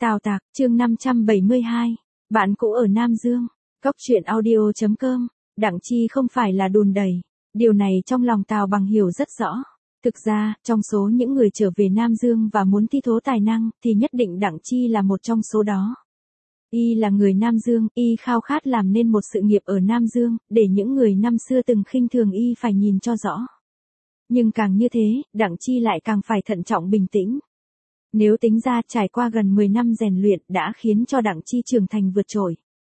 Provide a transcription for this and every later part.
Tào Tạc, chương 572. Bạn cũ ở Nam Dương. Cốc truyện audio.com. Đặng Chi không phải là đùn đẩy. Điều này trong lòng Tào Bằng hiểu rất rõ. Thực ra, trong số những người trở về Nam Dương và muốn thi thố tài năng, thì nhất định Đặng Chi là một trong số đó. Y là người Nam Dương, Y khao khát làm nên một sự nghiệp ở Nam Dương, để những người năm xưa từng khinh thường Y phải nhìn cho rõ. Nhưng càng như thế, Đặng Chi lại càng phải thận trọng bình tĩnh. Nếu tính ra trải qua gần 10 năm rèn luyện đã khiến cho Đặng Chi trưởng thành vượt trội.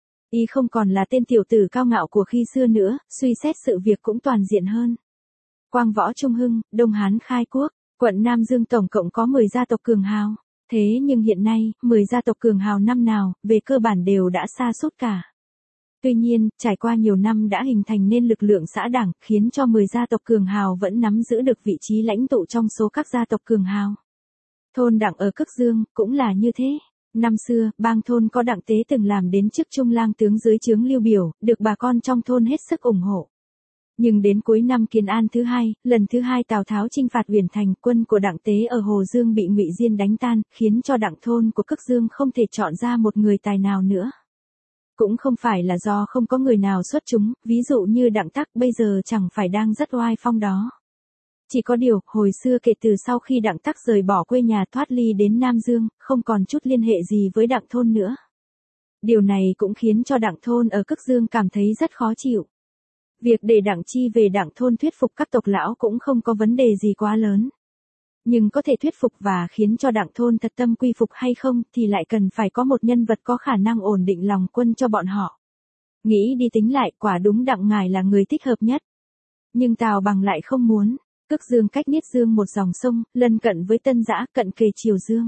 Y không còn là tên tiểu tử cao ngạo của khi xưa nữa, suy xét sự việc cũng toàn diện hơn. Quang Võ Trung Hưng, Đông Hán khai quốc, quận Nam Dương tổng cộng có 10 gia tộc cường hào. Thế nhưng hiện nay, 10 gia tộc cường hào năm nào, về cơ bản đều đã sa sút cả. Tuy nhiên, trải qua nhiều năm đã hình thành nên lực lượng xã đảng, khiến cho 10 gia tộc cường hào vẫn nắm giữ được vị trí lãnh tụ trong số các gia tộc cường hào. Thôn Đặng ở Cức Dương, cũng là như thế. Năm xưa, bang thôn có Đặng Tế từng làm đến chức trung lang tướng dưới trướng Lưu Biểu, được bà con trong thôn hết sức ủng hộ. Nhưng đến cuối năm Kiến An thứ hai, lần thứ hai Tào Tháo chinh phạt Uyển Thành, quân của Đặng Tế ở Hồ Dương bị Ngụy Diên đánh tan, khiến cho Đặng thôn của Cức Dương không thể chọn ra một người tài nào nữa. Cũng không phải là do không có người nào xuất chúng, ví dụ như Đặng Tắc bây giờ chẳng phải đang rất oai phong đó. Chỉ có điều, hồi xưa kể từ sau khi Đặng Tắc rời bỏ quê nhà thoát ly đến Nam Dương, không còn chút liên hệ gì với Đặng thôn nữa. Điều này cũng khiến cho Đặng thôn ở Cức Dương cảm thấy rất khó chịu. Việc để Đặng Chi về Đặng thôn thuyết phục các tộc lão cũng không có vấn đề gì quá lớn. Nhưng có thể thuyết phục và khiến cho Đặng thôn thật tâm quy phục hay không thì lại cần phải có một nhân vật có khả năng ổn định lòng quân cho bọn họ. Nghĩ đi tính lại, quả đúng Đặng ngài là người thích hợp nhất. Nhưng Tào Bằng lại không muốn. Cức Dương cách Niết Dương một dòng sông, lân cận với Tân Giã, cận kề Triều Dương.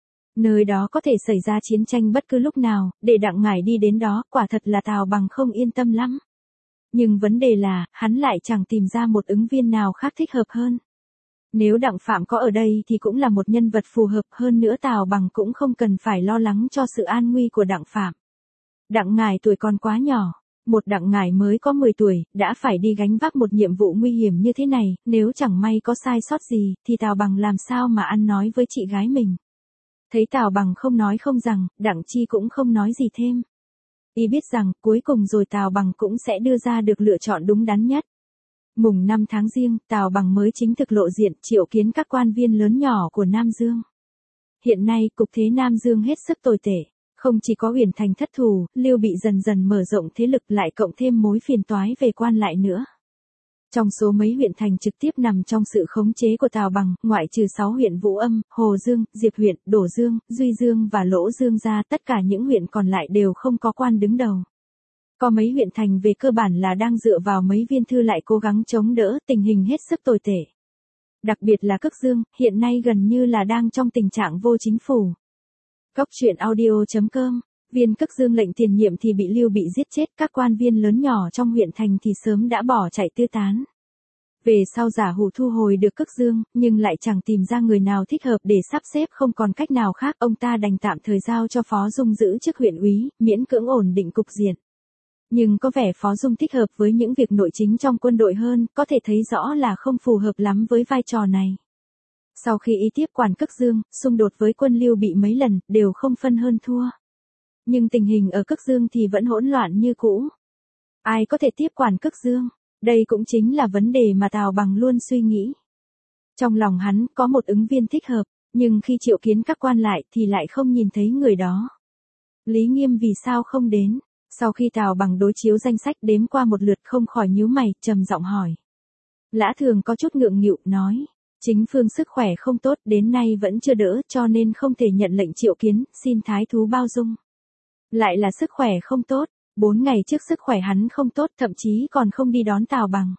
Nơi đó có thể xảy ra chiến tranh bất cứ lúc nào, để Đặng ngải đi đến đó, quả thật là Tào Bằng không yên tâm lắm. Nhưng vấn đề là, hắn lại chẳng tìm ra một ứng viên nào khác thích hợp hơn. Nếu Đặng Phạm có ở đây thì cũng là một nhân vật phù hợp, hơn nữa Tào Bằng cũng không cần phải lo lắng cho sự an nguy của Đặng Phạm. Đặng ngải tuổi còn quá nhỏ. Một Đặng ngải mới có 10 tuổi, đã phải đi gánh vác một nhiệm vụ nguy hiểm như thế này, nếu chẳng may có sai sót gì, thì Tào Bằng làm sao mà ăn nói với chị gái mình. Thấy Tào Bằng không nói không rằng, Đặng Chi cũng không nói gì thêm. Y biết rằng, cuối cùng rồi Tào Bằng cũng sẽ đưa ra được lựa chọn đúng đắn nhất. Mùng 5 tháng Giêng, Tào Bằng mới chính thực lộ diện, triệu kiến các quan viên lớn nhỏ của Nam Dương. Hiện nay, cục thế Nam Dương hết sức tồi tệ. Không chỉ có Uyển Thành thất thủ, Lưu Bị dần dần mở rộng thế lực lại cộng thêm mối phiền toái về quan lại nữa. Trong số mấy huyện thành trực tiếp nằm trong sự khống chế của Tào Bằng, ngoại trừ 6 huyện Vũ Âm, Hồ Dương, Diệp huyện, Đổ Dương, Duy Dương và Lỗ Dương ra, tất cả những huyện còn lại đều không có quan đứng đầu. Có mấy huyện thành về cơ bản là đang dựa vào mấy viên thư lại cố gắng chống đỡ, tình hình hết sức tồi tệ. Đặc biệt là Cức Dương, hiện nay gần như là đang trong tình trạng vô chính phủ. Cốc truyện audio.com. Viên Cức Dương lệnh tiền nhiệm thì bị Lưu Bị giết chết, các quan viên lớn nhỏ trong huyện thành thì sớm đã bỏ chạy tứ tán. Về sau Giả Hủ thu hồi được Cức Dương, nhưng lại chẳng tìm ra người nào thích hợp để sắp xếp, không còn cách nào khác, ông ta đành tạm thời giao cho Phó Dung giữ chức huyện úy, miễn cưỡng ổn định cục diện. Nhưng có vẻ Phó Dung thích hợp với những việc nội chính trong quân đội hơn, có thể thấy rõ là không phù hợp lắm với vai trò này. Sau khi y tiếp quản Cức Dương, xung đột với quân Lưu Bị mấy lần, đều không phân hơn thua. Nhưng tình hình ở Cức Dương thì vẫn hỗn loạn như cũ. Ai có thể tiếp quản Cức Dương? Đây cũng chính là vấn đề mà Tào Bằng luôn suy nghĩ. Trong lòng hắn có một ứng viên thích hợp, nhưng khi triệu kiến các quan lại thì lại không nhìn thấy người đó. Lý Nghiêm vì sao không đến? Sau khi Tào Bằng đối chiếu danh sách đếm qua một lượt không khỏi nhíu mày, trầm giọng hỏi. Lã Thường có chút ngượng nghịu, nói. Chính Phương sức khỏe không tốt, đến nay vẫn chưa đỡ, cho nên không thể nhận lệnh triệu kiến, xin thái thú bao dung. Lại là sức khỏe không tốt, 4 ngày trước sức khỏe hắn không tốt, thậm chí còn không đi đón Tào Bằng.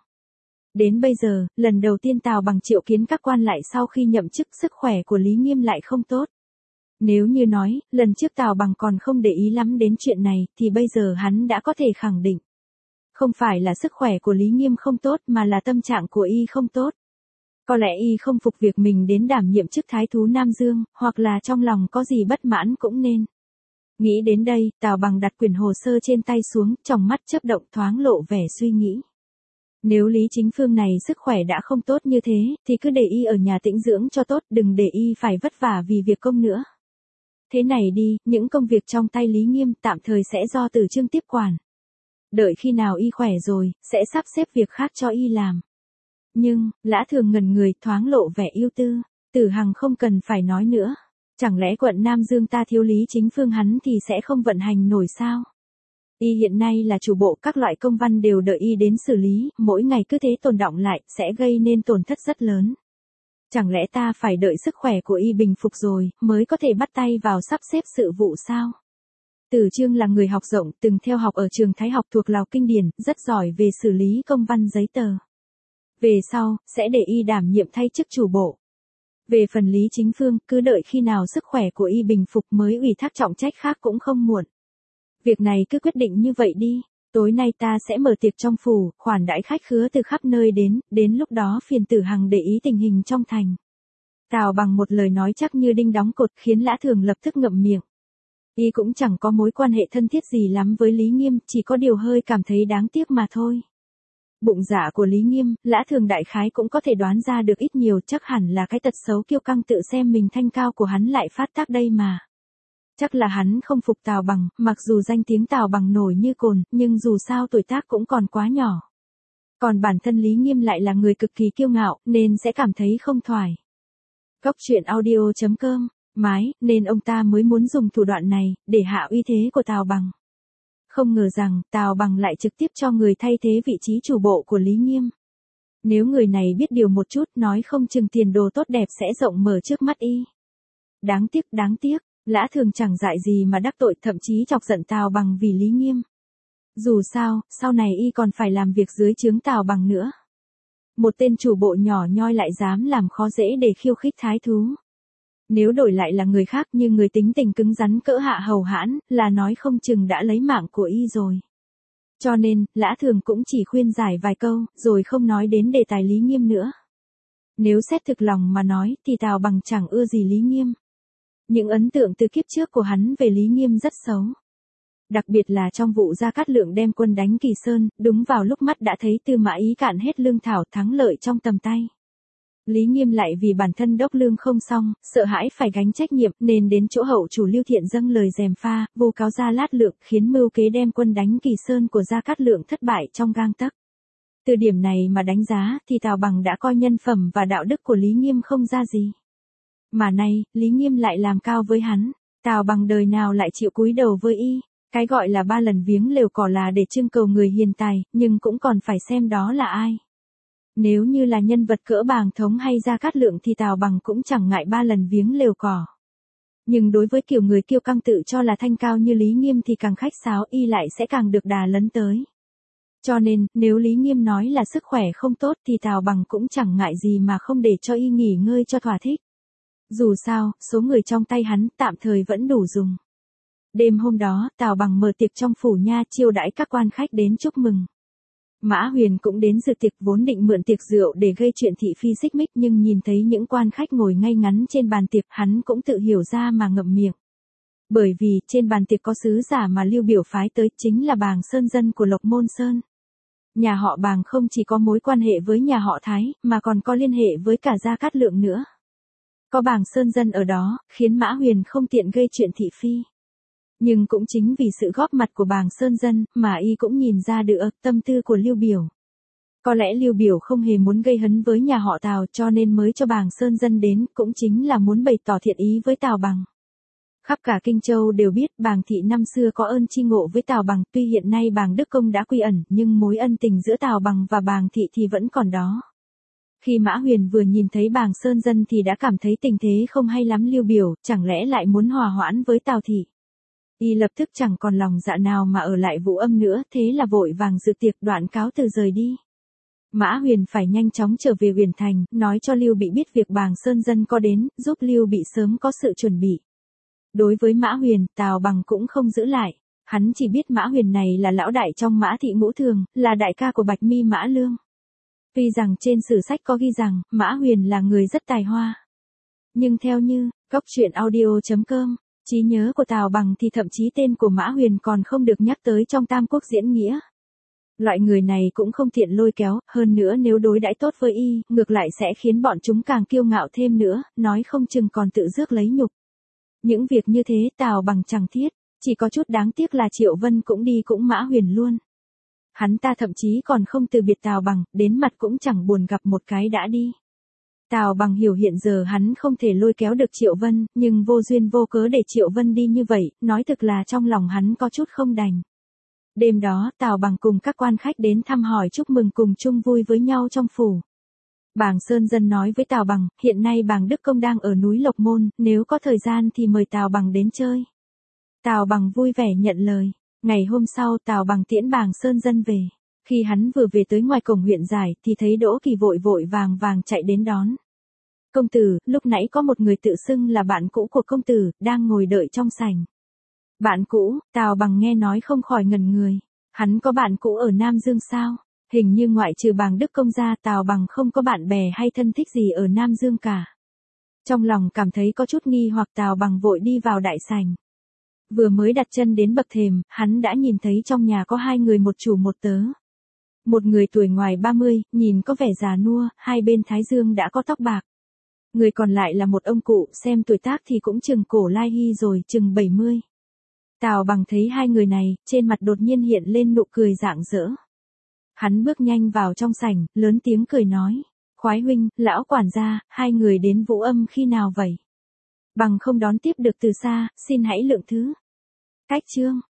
Đến bây giờ, lần đầu tiên Tào Bằng triệu kiến các quan lại sau khi nhậm chức, sức khỏe của Lý Nghiêm lại không tốt. Nếu như nói, lần trước Tào Bằng còn không để ý lắm đến chuyện này, thì bây giờ hắn đã có thể khẳng định. Không phải là sức khỏe của Lý Nghiêm không tốt mà là tâm trạng của y không tốt. Có lẽ y không phục việc mình đến đảm nhiệm chức thái thú Nam Dương, hoặc là trong lòng có gì bất mãn cũng nên. Nghĩ đến đây, Tào Bằng đặt quyển hồ sơ trên tay xuống, trong mắt chớp động thoáng lộ vẻ suy nghĩ. Nếu Lý Chính Phương này sức khỏe đã không tốt như thế, thì cứ để y ở nhà tĩnh dưỡng cho tốt, đừng để y phải vất vả vì việc công nữa. Thế này đi, những công việc trong tay Lý Nghiêm tạm thời sẽ do Từ Chương tiếp quản. Đợi khi nào y khỏe rồi, sẽ sắp xếp việc khác cho y làm. Nhưng, Lã Thường ngẩn người thoáng lộ vẻ ưu tư, Tử Hằng không cần phải nói nữa. Chẳng lẽ quận Nam Dương ta thiếu Lý Chính Phương hắn thì sẽ không vận hành nổi sao? Y hiện nay là chủ bộ, các loại công văn đều đợi y đến xử lý, mỗi ngày cứ thế tồn đọng lại, sẽ gây nên tổn thất rất lớn. Chẳng lẽ ta phải đợi sức khỏe của y bình phục rồi, mới có thể bắt tay vào sắp xếp sự vụ sao? Từ Chương là người học rộng, từng theo học ở trường Thái học thuộc Lào Kinh Điển, rất giỏi về xử lý công văn giấy tờ. Về sau, sẽ để y đảm nhiệm thay chức chủ bộ. Về phần Lý Chính Phương, cứ đợi khi nào sức khỏe của y bình phục mới ủy thác trọng trách khác cũng không muộn. Việc này cứ quyết định như vậy đi. Tối nay ta sẽ mở tiệc trong phủ, khoản đãi khách khứa từ khắp nơi đến lúc đó phiền Tử Hằng để ý tình hình trong thành. Tào Bằng một lời nói chắc như đinh đóng cột khiến Lã Thường lập tức ngậm miệng. Y cũng chẳng có mối quan hệ thân thiết gì lắm với Lý Nghiêm, chỉ có điều hơi cảm thấy đáng tiếc mà thôi. Bụng dạ của Lý Nghiêm, Lã Thường đại khái cũng có thể đoán ra được ít nhiều, chắc hẳn là cái tật xấu kiêu căng tự xem mình thanh cao của hắn lại phát tác đây mà. Chắc là hắn không phục Tào Bằng, mặc dù danh tiếng Tào Bằng nổi như cồn, nhưng dù sao tuổi tác cũng còn quá nhỏ. Còn bản thân Lý Nghiêm lại là người cực kỳ kiêu ngạo, nên sẽ cảm thấy không thoải. Góc truyện audio.com, mái, nên ông ta mới muốn dùng thủ đoạn này, để hạ uy thế của Tào Bằng. Không ngờ rằng, Tào Bằng lại trực tiếp cho người thay thế vị trí chủ bộ của Lý Nghiêm. Nếu người này biết điều một chút, nói không chừng tiền đồ tốt đẹp sẽ rộng mở trước mắt y. Đáng tiếc, Lã Thường chẳng dại gì mà đắc tội, thậm chí chọc giận Tào Bằng vì Lý Nghiêm. Dù sao, sau này y còn phải làm việc dưới trướng Tào Bằng nữa. Một tên chủ bộ nhỏ nhoi lại dám làm khó dễ để khiêu khích thái thú. Nếu đổi lại là người khác như người tính tình cứng rắn cỡ Hạ Hầu Hãn, là nói không chừng đã lấy mạng của y rồi. Cho nên, Lã Thường cũng chỉ khuyên giải vài câu, rồi không nói đến đề tài Lý Nghiêm nữa. Nếu xét thực lòng mà nói, thì Tào Bằng chẳng ưa gì Lý Nghiêm. Những ấn tượng từ kiếp trước của hắn về Lý Nghiêm rất xấu. Đặc biệt là trong vụ Gia Cát Lượng đem quân đánh Kỳ Sơn, đúng vào lúc mắt đã thấy Tư Mã Ý cạn hết lương thảo, thắng lợi trong tầm tay. Lý Nghiêm lại vì bản thân đốc lương không xong, sợ hãi phải gánh trách nhiệm nên đến chỗ hậu chủ Lưu Thiện dâng lời gièm pha, vu cáo Gia Lát Lượng, khiến mưu kế đem quân đánh Kỳ Sơn của Gia Cát Lượng thất bại trong gang tấc. Từ điểm này mà đánh giá thì Tào Bằng đã coi nhân phẩm và đạo đức của Lý Nghiêm không ra gì. Mà nay, Lý Nghiêm lại làm cao với hắn, Tào Bằng đời nào lại chịu cúi đầu với y. Cái gọi là 3 lần viếng lều cỏ là để trưng cầu người hiền tài, nhưng cũng còn phải xem đó là ai. Nếu như là nhân vật cỡ Bàng Thống hay Gia Cát Lượng thì Tào Bằng cũng chẳng ngại 3 lần viếng lều cỏ. Nhưng đối với kiểu người kiêu căng tự cho là thanh cao như Lý Nghiêm thì càng khách sáo y lại sẽ càng được đà lấn tới. Cho nên, nếu Lý Nghiêm nói là sức khỏe không tốt thì Tào Bằng cũng chẳng ngại gì mà không để cho y nghỉ ngơi cho thỏa thích. Dù sao, số người trong tay hắn tạm thời vẫn đủ dùng. Đêm hôm đó, Tào Bằng mở tiệc trong phủ nha, chiêu đãi các quan khách đến chúc mừng. Mã Huyền cũng đến dự tiệc, vốn định mượn tiệc rượu để gây chuyện thị phi xích mích, nhưng nhìn thấy những quan khách ngồi ngay ngắn trên bàn tiệc, hắn cũng tự hiểu ra mà ngậm miệng. Bởi vì, trên bàn tiệc có sứ giả mà Lưu Biểu phái tới, chính là Bàng Sơn dân của Lộc Môn Sơn. Nhà họ Bàng không chỉ có mối quan hệ với nhà họ Thái, mà còn có liên hệ với cả Gia Cát Lượng nữa. Có Bàng Sơn dân ở đó, khiến Mã Huyền không tiện gây chuyện thị phi. Nhưng cũng chính vì sự góp mặt của Bàng Sơn dân, mà y cũng nhìn ra được tâm tư của Lưu Biểu. Có lẽ Lưu Biểu không hề muốn gây hấn với nhà họ Tào, cho nên mới cho Bàng Sơn dân đến, cũng chính là muốn bày tỏ thiện ý với Tào Bằng. Khắp cả Kinh Châu đều biết Bàng thị năm xưa có ơn chi ngộ với Tào Bằng, tuy hiện nay Bàng Đức Công đã quy ẩn, nhưng mối ân tình giữa Tào Bằng và Bàng thị thì vẫn còn đó. Khi Mã Huyền vừa nhìn thấy Bàng Sơn dân thì đã cảm thấy tình thế không hay lắm. Lưu Biểu chẳng lẽ lại muốn hòa hoãn với Tào thị. Y lập tức chẳng còn lòng dạ nào mà ở lại Vũ Âm nữa, thế là vội vàng dự tiệc, đoạn cáo từ rời đi. Mã Huyền phải nhanh chóng trở về Huyền Thành, nói cho Lưu Bị biết việc Bàng Sơn dân có đến, giúp Lưu Bị sớm có sự chuẩn bị. Đối với Mã Huyền, Tào Bằng cũng không giữ lại. Hắn chỉ biết Mã Huyền này là lão đại trong Mã thị ngũ thường, là đại ca của Bạch Mi Mã Lương. Tuy rằng trên sử sách có ghi rằng, Mã Huyền là người rất tài hoa. Nhưng theo như, góc truyện audio.com, trí nhớ của Tào Bằng thì thậm chí tên của Mã Huyền còn không được nhắc tới trong Tam Quốc diễn nghĩa. Loại người này cũng không tiện lôi kéo, hơn nữa nếu đối đãi tốt với y, ngược lại sẽ khiến bọn chúng càng kiêu ngạo thêm nữa, nói không chừng còn tự rước lấy nhục. Những việc như thế Tào Bằng chẳng thiết, chỉ có chút đáng tiếc là Triệu Vân cũng đi cũng Mã Huyền luôn. Hắn ta thậm chí còn không từ biệt Tào Bằng, đến mặt cũng chẳng buồn gặp một cái đã đi. Tào Bằng hiểu hiện giờ hắn không thể lôi kéo được Triệu Vân, nhưng vô duyên vô cớ để Triệu Vân đi như vậy, nói thực là trong lòng hắn có chút không đành. Đêm đó, Tào Bằng cùng các quan khách đến thăm hỏi chúc mừng cùng chung vui với nhau trong phủ. Bàng Sơn Dân nói với Tào Bằng, hiện nay Bàng Đức Công đang ở núi Lộc Môn, nếu có thời gian thì mời Tào Bằng đến chơi. Tào Bằng vui vẻ nhận lời. Ngày hôm sau Tào Bằng tiễn Bàng Sơn Dân về. Khi hắn vừa về tới ngoài cổng huyện giải thì thấy Đỗ Kỳ vội vội vàng vàng chạy đến đón. Công tử, lúc nãy có một người tự xưng là bạn cũ của công tử, đang ngồi đợi trong sảnh. Bạn cũ, Tào Bằng nghe nói không khỏi ngẩn người. Hắn có bạn cũ ở Nam Dương sao? Hình như ngoại trừ Bàng Đức Công ra Tào Bằng không có bạn bè hay thân thích gì ở Nam Dương cả. Trong lòng cảm thấy có chút nghi hoặc Tào Bằng vội đi vào đại sảnh. Vừa mới đặt chân đến bậc thềm, hắn đã nhìn thấy trong nhà có hai người một chủ một tớ. Một người tuổi ngoài 30, nhìn có vẻ già nua, hai bên thái dương đã có tóc bạc. Người còn lại là một ông cụ, xem tuổi tác thì cũng chừng cổ lai hy rồi, chừng 70. Tào Bằng thấy hai người này, trên mặt đột nhiên hiện lên nụ cười rạng rỡ. Hắn bước nhanh vào trong sảnh, lớn tiếng cười nói. Khoái huynh, lão quản gia, hai người đến Vũ Âm khi nào vậy? Bằng không đón tiếp được từ xa, xin hãy lượng thứ. Cách chương.